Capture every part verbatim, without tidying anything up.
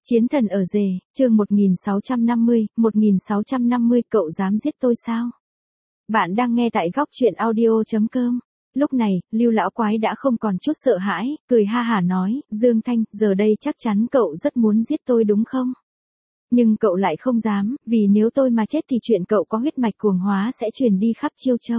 Chiến thần ở rể, chương một nghìn sáu trăm năm mươi, một nghìn sáu trăm năm mươi, cậu dám giết tôi sao? Bạn đang nghe tại góc truyện audio chấm com. Lúc này, Lưu lão quái đã không còn chút sợ hãi, cười ha hả nói, Dương Thanh, giờ đây chắc chắn cậu rất muốn giết tôi đúng không? Nhưng cậu lại không dám, vì nếu tôi mà chết thì chuyện cậu có huyết mạch cuồng hóa sẽ truyền đi khắp Chiêu Châu.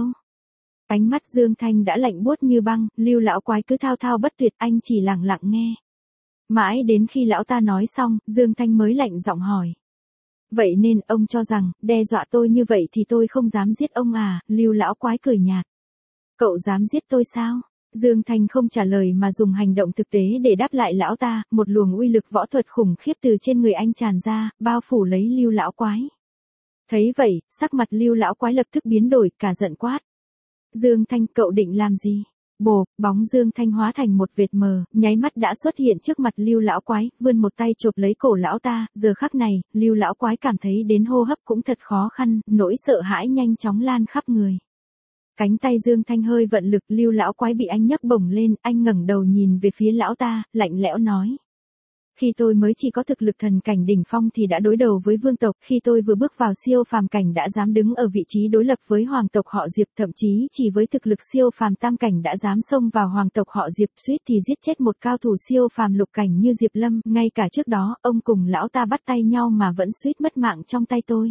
Ánh mắt Dương Thanh đã lạnh buốt như băng, Lưu lão quái cứ thao thao bất tuyệt, anh chỉ lặng lặng nghe. Mãi đến khi lão ta nói xong, Dương Thanh mới lạnh giọng hỏi. Vậy nên ông cho rằng, đe dọa tôi như vậy thì tôi không dám giết ông à? Lưu lão quái cười nhạt. Cậu dám giết tôi sao? Dương Thanh không trả lời mà dùng hành động thực tế để đáp lại lão ta, một luồng uy lực võ thuật khủng khiếp từ trên người anh tràn ra, bao phủ lấy Lưu lão quái. Thấy vậy, sắc mặt Lưu lão quái lập tức biến đổi, cả giận quát. Dương Thanh, cậu định làm gì? Bồ, bóng Dương Thanh hóa thành một vệt mờ, nháy mắt đã xuất hiện trước mặt Lưu lão quái, vươn một tay chộp lấy cổ lão ta, giờ khắc này, Lưu lão quái cảm thấy đến hô hấp cũng thật khó khăn, nỗi sợ hãi nhanh chóng lan khắp người. Cánh tay Dương Thanh hơi vận lực, Lưu lão quái bị anh nhấc bổng lên, anh ngẩng đầu nhìn về phía lão ta, lạnh lẽo nói. Khi tôi mới chỉ có thực lực thần cảnh đỉnh phong thì đã đối đầu với vương tộc, khi tôi vừa bước vào siêu phàm cảnh đã dám đứng ở vị trí đối lập với hoàng tộc họ Diệp, thậm chí chỉ với thực lực siêu phàm tam cảnh đã dám xông vào hoàng tộc họ Diệp, suýt thì giết chết một cao thủ siêu phàm lục cảnh như Diệp Lâm, ngay cả trước đó, ông cùng lão ta bắt tay nhau mà vẫn suýt mất mạng trong tay tôi.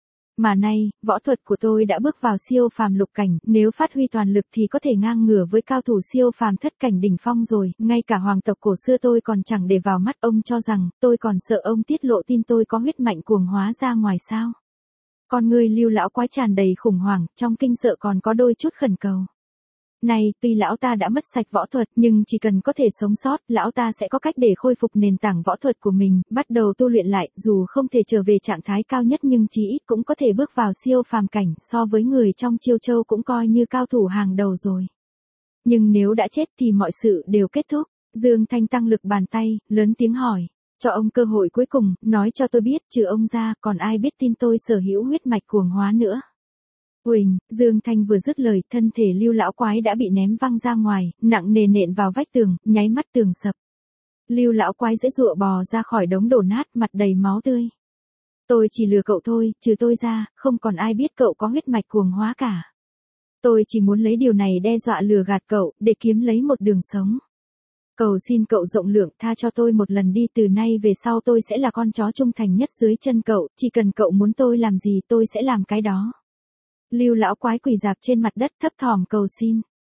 Mà nay, võ thuật của tôi đã bước vào siêu phàm lục cảnh, nếu phát huy toàn lực thì có thể ngang ngửa với cao thủ siêu phàm thất cảnh đỉnh phong rồi, ngay cả hoàng tộc cổ xưa tôi còn chẳng để vào mắt, ông cho rằng, tôi còn sợ ông tiết lộ tin tôi có huyết mạnh cuồng hóa ra ngoài sao? Con người Lưu lão quái tràn đầy khủng hoảng, trong kinh sợ còn có đôi chút khẩn cầu. Này, tuy lão ta đã mất sạch võ thuật, nhưng chỉ cần có thể sống sót, lão ta sẽ có cách để khôi phục nền tảng võ thuật của mình, bắt đầu tu luyện lại, dù không thể trở về trạng thái cao nhất nhưng chí ít cũng có thể bước vào siêu phàm cảnh, so với người trong Chiêu Châu cũng coi như cao thủ hàng đầu rồi. Nhưng nếu đã chết thì mọi sự đều kết thúc. Dương Thanh tăng lực bàn tay, lớn tiếng hỏi, cho ông cơ hội cuối cùng, nói cho tôi biết, trừ ông ra, còn ai biết tin tôi sở hữu huyết mạch cuồng hóa nữa. Uỳnh, Dương Thanh vừa dứt lời, thân thể Lưu lão quái đã bị ném văng ra ngoài, nặng nề nện vào vách tường, nháy mắt tường sập. Lưu lão quái giãy giụa bò ra khỏi đống đổ nát, mặt đầy máu tươi. Tôi chỉ lừa cậu thôi, trừ tôi ra, không còn ai biết cậu có huyết mạch cuồng hóa cả. Tôi chỉ muốn lấy điều này đe dọa lừa gạt cậu, để kiếm lấy một đường sống. Cầu xin cậu rộng lượng tha cho tôi một lần đi, từ nay về sau tôi sẽ là con chó trung thành nhất dưới chân cậu, chỉ cần cậu muốn tôi làm gì tôi sẽ làm cái đó. Lưu lão quái quỳ rạp trên mặt đất thấp thỏm cầu xin.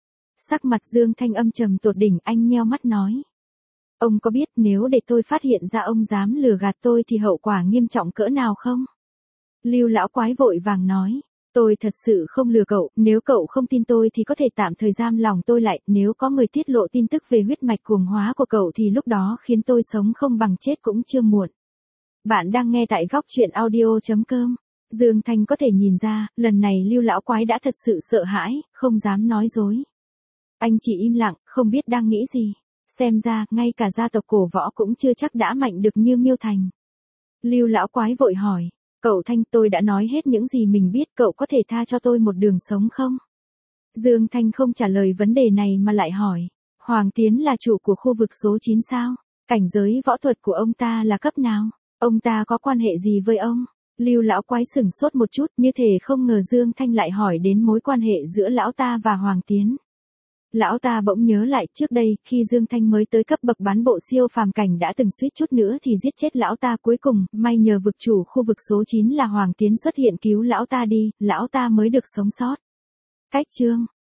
Sắc mặt Dương Thanh âm trầm tột đỉnh, anh nheo mắt nói. Ông có biết nếu để tôi phát hiện ra ông dám lừa gạt tôi thì hậu quả nghiêm trọng cỡ nào không? Lưu lão quái vội vàng nói. Tôi thật sự không lừa cậu, nếu cậu không tin tôi thì có thể tạm thời giam lòng tôi lại, nếu có người tiết lộ tin tức về huyết mạch cuồng hóa của cậu thì lúc đó khiến tôi sống không bằng chết cũng chưa muộn. Bạn đang nghe tại góc truyện audio chấm com. Dương Thanh có thể nhìn ra, lần này Lưu lão quái đã thật sự sợ hãi, không dám nói dối. Anh chỉ im lặng, không biết đang nghĩ gì. Xem ra, ngay cả gia tộc cổ võ cũng chưa chắc đã mạnh được như Miêu Thành. Lưu lão quái vội hỏi, cậu Thanh, tôi đã nói hết những gì mình biết, cậu có thể tha cho tôi một đường sống không? Dương Thanh không trả lời vấn đề này mà lại hỏi, Hoàng Tiến là chủ của khu vực số chín sao? Cảnh giới võ thuật của ông ta là cấp nào? Ông ta có quan hệ gì với ông? Lưu lão quái sửng sốt một chút, như thể không ngờ Dương Thanh lại hỏi đến mối quan hệ giữa lão ta và Hoàng Tiến. Lão ta bỗng nhớ lại, trước đây, khi Dương Thanh mới tới cấp bậc bán bộ siêu phàm cảnh đã từng suýt chút nữa thì giết chết lão ta, cuối cùng, may nhờ vực chủ khu vực số chín là Hoàng Tiến xuất hiện cứu lão ta đi, lão ta mới được sống sót. Cách chương